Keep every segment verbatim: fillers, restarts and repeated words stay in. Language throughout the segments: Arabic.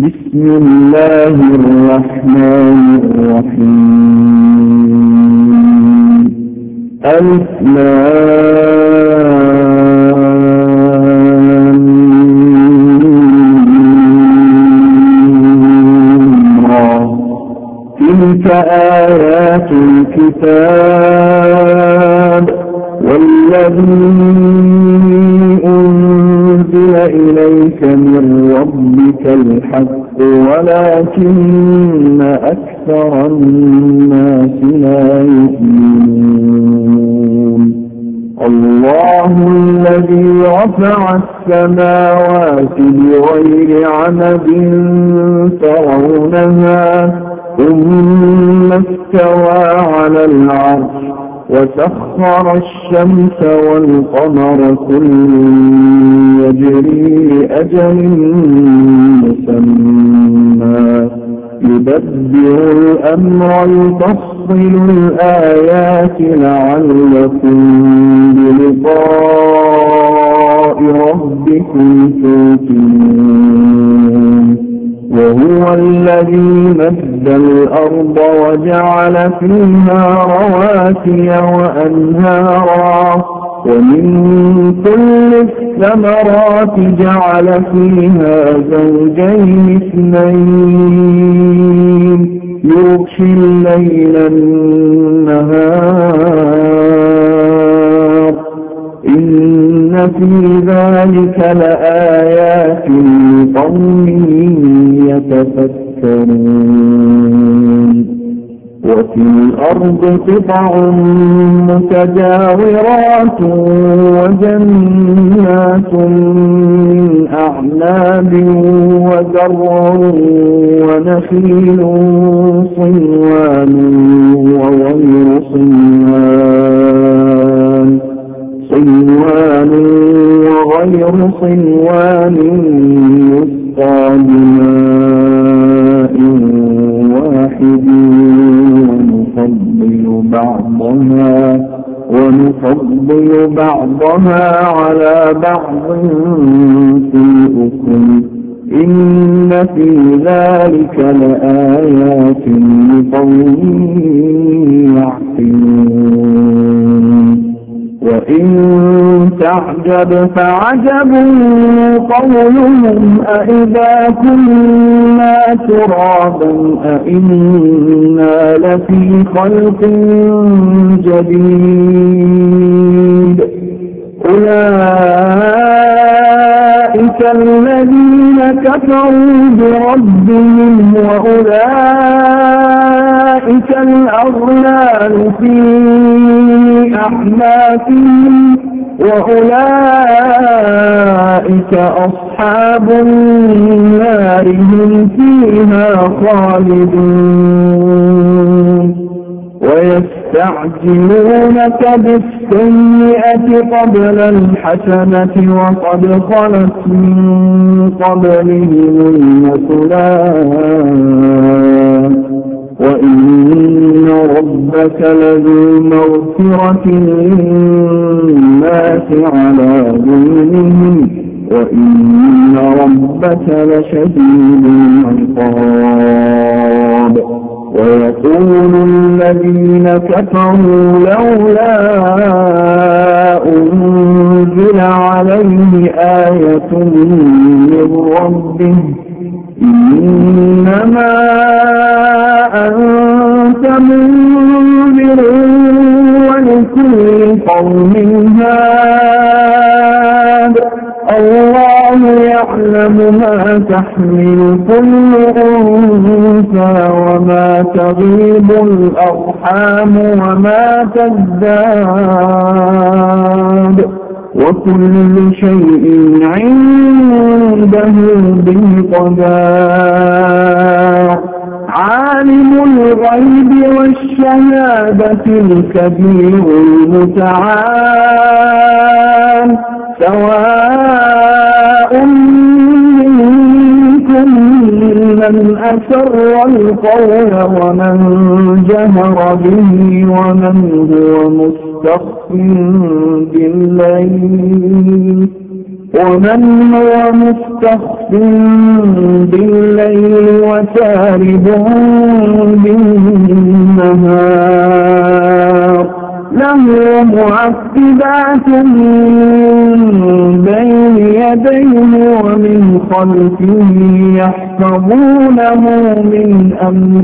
بسم الله الرحمن الرحيم. ألف لام را. تلك آيات الكتاب والذي أنزل إليك من ربك الحق ولكن أكثر الناس لا يؤمنون. الله الذي رفع السماوات بغير عمد ترونها ثم استوى على العرش وسخر الشمس والقمر كل يجري لأجل مسمى يدبر الأمر يفصل الآيات لعلكم بلقاء ربكم توقنون. وهو الذي مد الأرض وجعل فيها رواسي وأنهارا ومن كل الثمرات جعل فيها زوجين اثنين يغشي الليل النهار إن في ذلك لآيات لقوم يتفكرون. وفي الأرض قطع متجاورات وجنات من أعناب وزرع ونخيل صنوان وغير صنوان صنوان وغير صنوان يسقى بماء واحد ونفضل بعضها ونفضل بعضها على بعض في الأكل إن في ذلك لآيات لقوم يعقلون. وإن تعجب فعجب قولهم أإذا كنا ترابا أإنا لفي خلق جديد. أولئك الذين كفروا بربهم وأولئك الأغلال في أعناقهم وأولئك أصحاب النار هم فيها خالدون. ويستعجلونك بالسيئة قبل الحسنة وقد خلت من قبلهم المثلات وإن ربك لذو مغفرة للناس على ظلمهم وإن ربك لشديد العقاب. ويقول الذين كفروا لولا أنزل عليه آية من ربه إنما أنت منذر ولكل قوم هاد. الله يعلم ما تحمل كل أنثى وما تغيب الأرحام وما تزداد وكل شيء عنده بمقدار. عالم الغيب والشهادة الكبير المتعال سواء منكم من أسر القول ومن جهر به ومن هو مستخف بالليل ومن هو مستخف بالليل وسارب بالنهار له معقبات من بين يديه ومن خلفه يحفظونه من أمر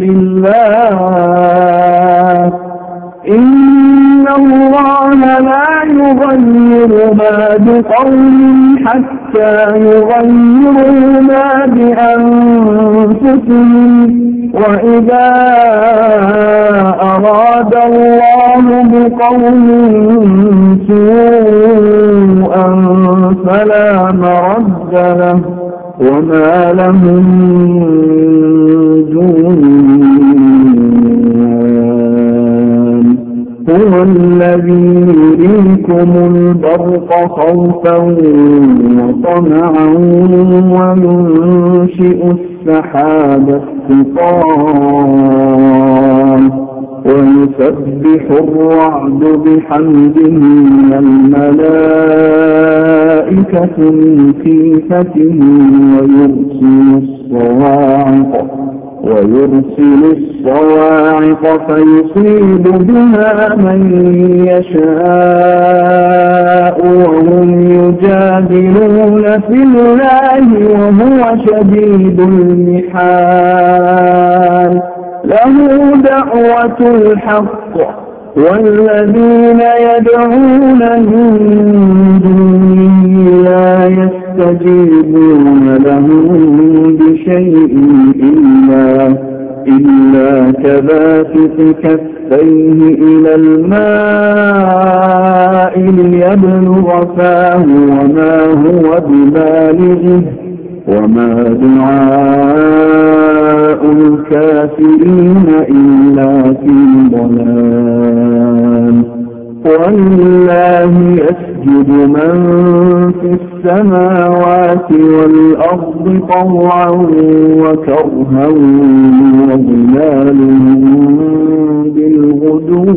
الله إن الله لا يغير ما بقوم حتى يغيروا ما بأنفسهم وإذا أراد الله بقوم سوءا فلا مرد له وما لهم دون هو الذي يريكم البرق خوفا وطمعا وينشئ السحاب الثقال ويسبح الرعد بحمده والملائكة من خيفته ويرسل الصواعق ويرسل الصواعق فيصيب بها من يشاء وهم يجادلون في الله وهو شديد المحال له دعوة الحق والذين يدعون من دونه لا يستجيبون لهم بشيء إلا, إلا كباسط كفيه إلى الماء ليبلغ فاه وما هو ببالغه وما دعاء الكافرين إلا في ضلال ولله يسجد من في السماوات والأرض طوعا وكرها وظلالهم بالغدو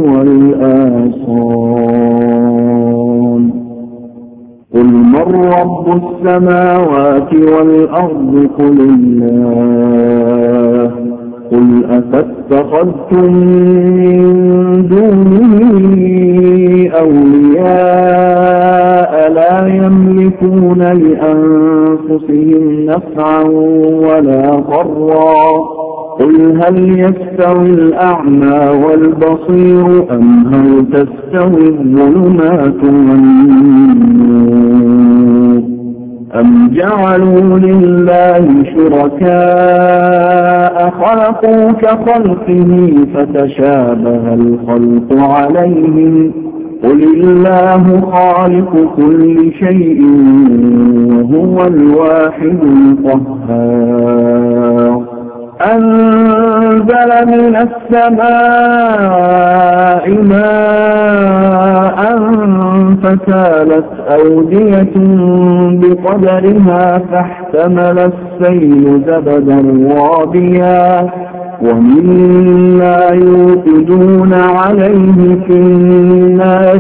والآصال قل من رب السماوات والأرض قل الله قل أفاتخذتم من دونه أولياء لا يملكون لأنفسهم نفعا ولا ضرا قل هل يستوي الأعمى والبصير أم هل تستوي الظلمات والنور أم جعلوا لله شركاء خلقوا كخلقه فتشابه الخلق عليهم قل الله خالق كل شيء وهو الواحد القهار أنزل من السماء ماء فسالت أودية بقدرها فاحتمل السيل زبدا رابيا ومما يوقدون عليه في النار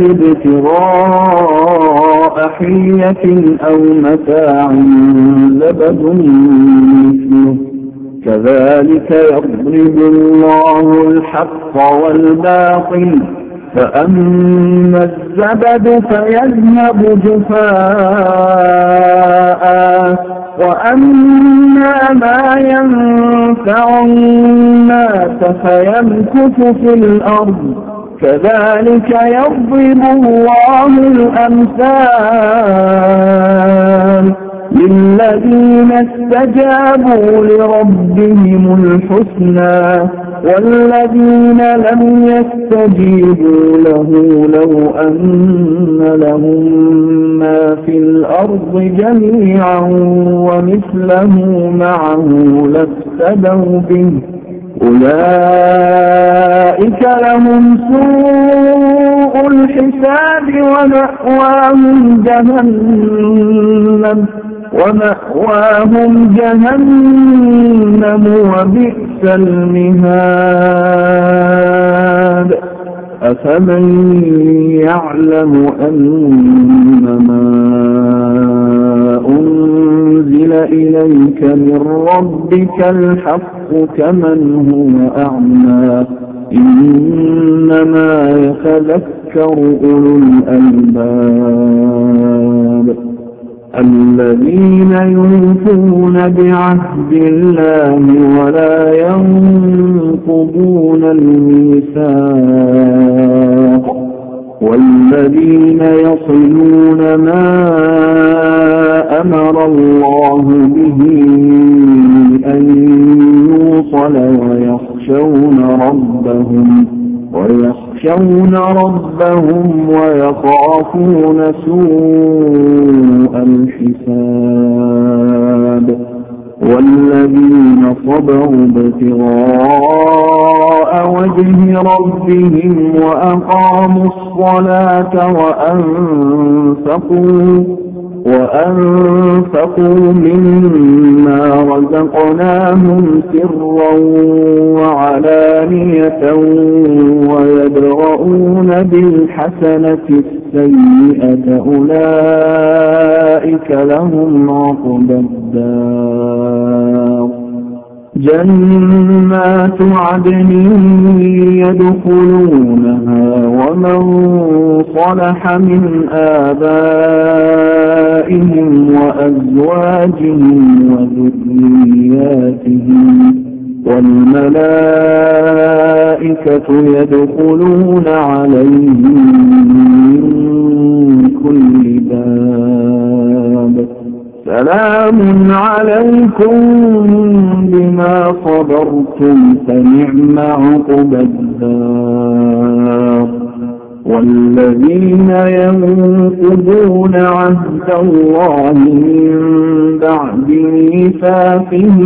ابتغاء حية أو متاع زبد مثله كذلك يضرب الله الحق والباطل فأما الزبد فيذهب جفاء وأما ما ينفع الناس فيمكث في الأرض كذلك يضرب الله الأمثال للذين استجابوا لربهم الحسنى والذين لم يستجيبوا له لو أن لهم ما في الأرض جميعا ومثله معه لافتدوا به أولئك لهم سوء الحساب ومأواهم جهنم ومأواهم جهنم وبئس المهاد أفمن يعلم أنما إليك من ربك الحق كمن هو أعمى إنما يتذكر أولو الألباب الذين يوفون بعهد الله ولا ينقضون الميثاق والذين يصلون ما أمر الله به أن يوصل ويخشون ربهم ويخشون ربهم ويخافون سوء الحساب والذين صبروا ابتغاء وجه ربهم وأقاموا الصلاة وأنفقوا وأنفقوا مما رزقناهم سرا وعلانية ويدرؤون بالحسنة السيئة أولئك لهم عقبى الدار جنات عدن يدخلونها ومن صلح من آبائهم وأزواجهم وذرياتهم والملائكة يدخلون عليهم من كل باب سلام عليكم بما صبرتم فنعم عقبى الدار والذين ينقضون عهد الله من بعد ميثاقه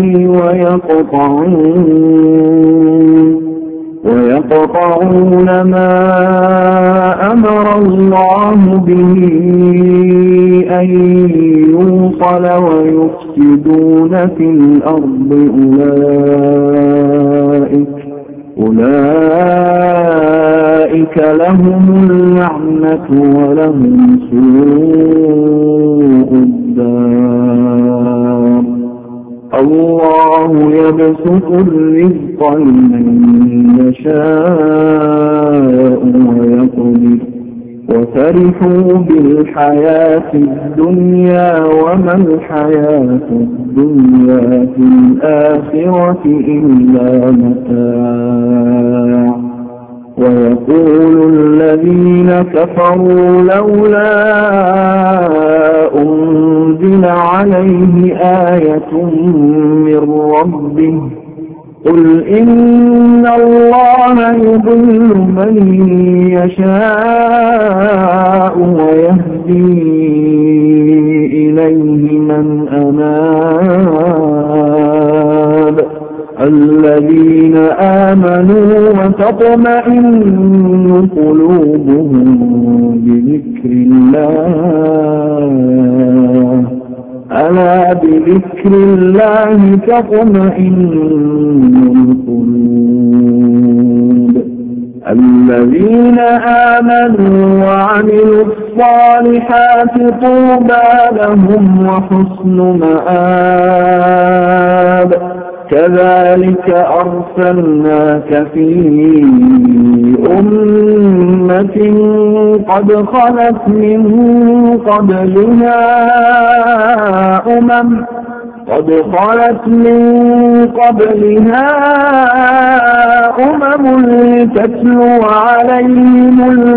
ويقطعون ويقطعون ما أمر الله به أن يوصل ويفسدون في الأرض أولئك أولئك لهم اللعنة ولهم سوء الدار الله يبسط الرزق لمن يشاء ويقدر وفرحوا بالحياة الدنيا وما الحياة الدنيا في الآخرة إلا متاع ويقول الذين كفروا لولا أنزل عليه آية من ربه قل إن الله يضل من يشاء ويهدي إليه من أناب الذين آمنوا وتطمئن قلوبهم بذكر الله ألا بذكر الله تطمئن القلوب الذين آمنوا وعملوا الصالحات طوبى لهم وحسن مآب كذلك أرسلناك في أمة قد خلت من قبلها أمم قد خلت من قبلها أمم لتتلو عليهم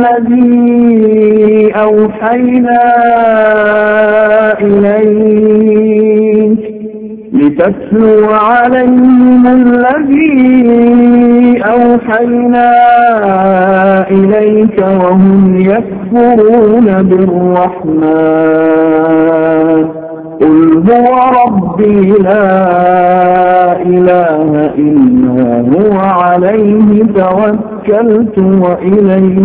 الذي أوحينا إليك لتتلو عليهم الذي أوحينا إليك وهم يكفرون بالرحمن قل هو ربي لا إله إلا هو عليه توكلت وإليه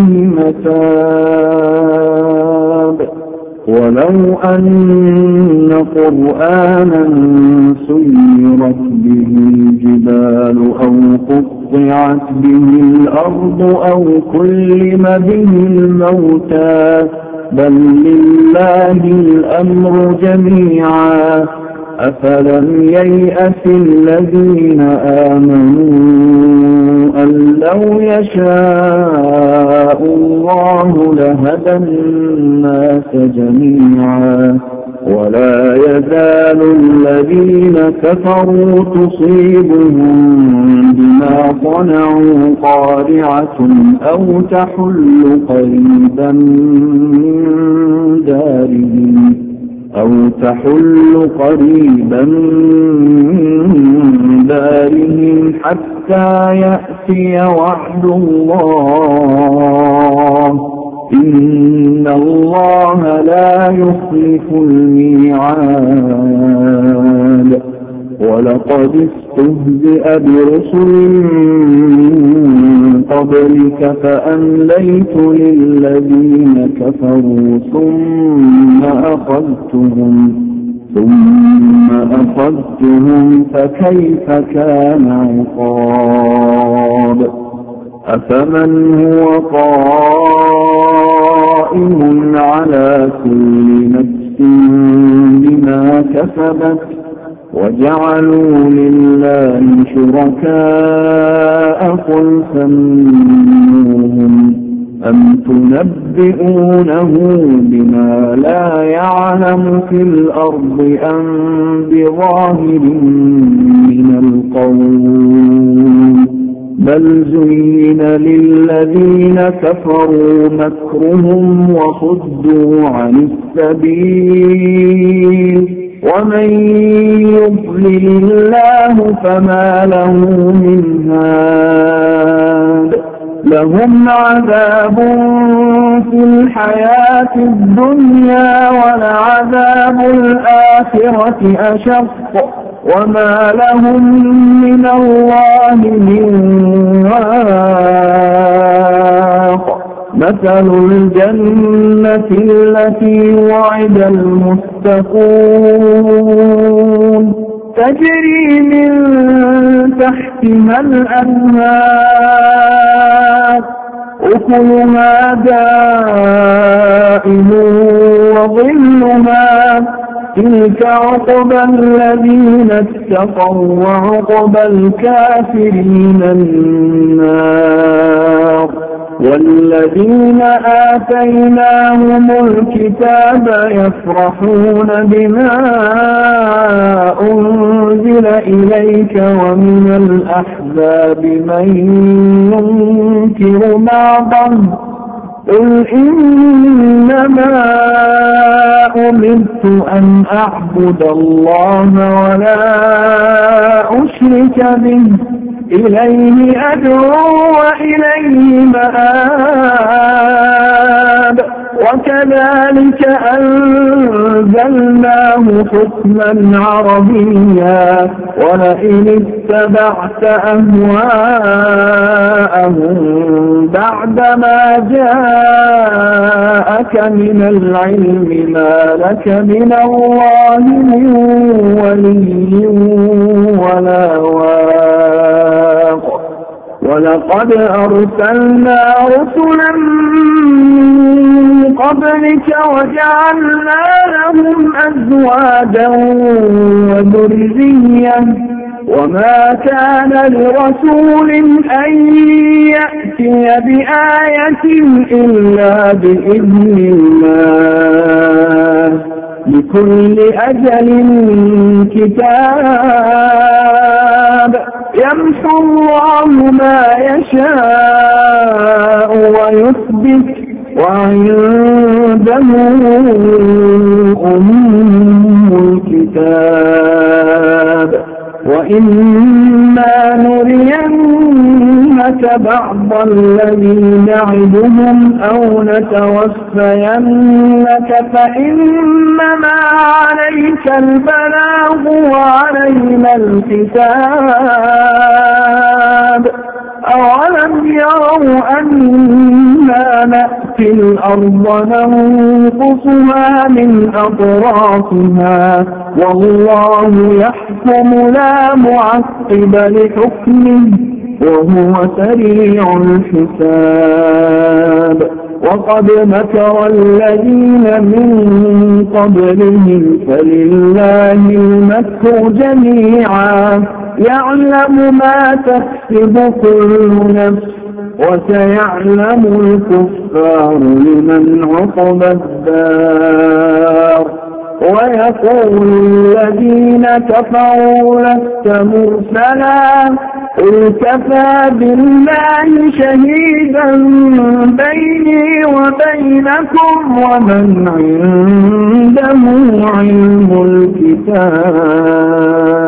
متاب ولو أن قرآنا سيرت به الجبال أو قطعت به الأرض أو كلم به الموتى بل لله الأمر جميعا أفلم ييأس الذين آمنوا أن لو يشاء الله لهدى الناس جميعا ولا يزال الذين كفروا تصيبهم بما صنعوا قارعة أو تحل قريبا من دارهم أو تحل قريبا من دارهم حتى يأتي وعد الله إن الله لا يخلف الميعاد ولقد استهزئ برسل من قبلك فأمليت للذين كفروا ثم أخذتهم ثم أخذتهم فكيف كان عقاب أفمن هو قائم على كل نفس بما كسبت وجعلوا لله شركاء قل سموهم أم تنبئونه بما لا يعلم في الأرض أم بظاهر من القول بل زين للذين كفروا مكرهم وصدوا عن السبيل ومن يضلل الله فما له من هاد لهم عذاب في الحياة الدنيا ولعذاب الآخرة أشق وما لهم من الله من واق مثل الجنة التي وعد المتقون تجري من تحتها الأنهار أكلها دائم وظلها تلك عقبى الذين اتقوا وعقبى الكافرين النار والذين آتيناهم الكتاب يفرحون بما أنزل إليك ومن الأحزاب من ينكر بعضه قل إنما أمرت أن أعبد الله ولا أشرك به إليه أدعو وإليه مآب وكذلك أنزلناه حكما عربيا ولئن اتبعت أهواءهم بعدما جاءك من العلم ما لك من الله من ولي ولا واق ولقد أرسلنا رسلا من قبلك وجعلنا لهم أزواجا وذرية وما كان لرسول أن يأتي بآية إلا بإذن الله لكل أجل كتاب يمحو الله ما يشاء ويثبت وعنده أم الكتاب وإما نرينك بعض الذي نعدهم أو نتوفينك فإنما عليك البلاغ وعلينا الحساب أولم يروا أنا نأتي الأرض ننقصها من أطرافها والله يحكم لا معقب لحكمه وهو سريع الحساب وقد مكر الذين من قبلهم فلله المكر جميعا يعلم ما تكسب كل نفس وسيعلم الكفار لمن عقبى الدار ويقول الذين كفروا لست مرسلا قل كفى بالله شهيدا بيني وبينكم ومن عنده علم الكتاب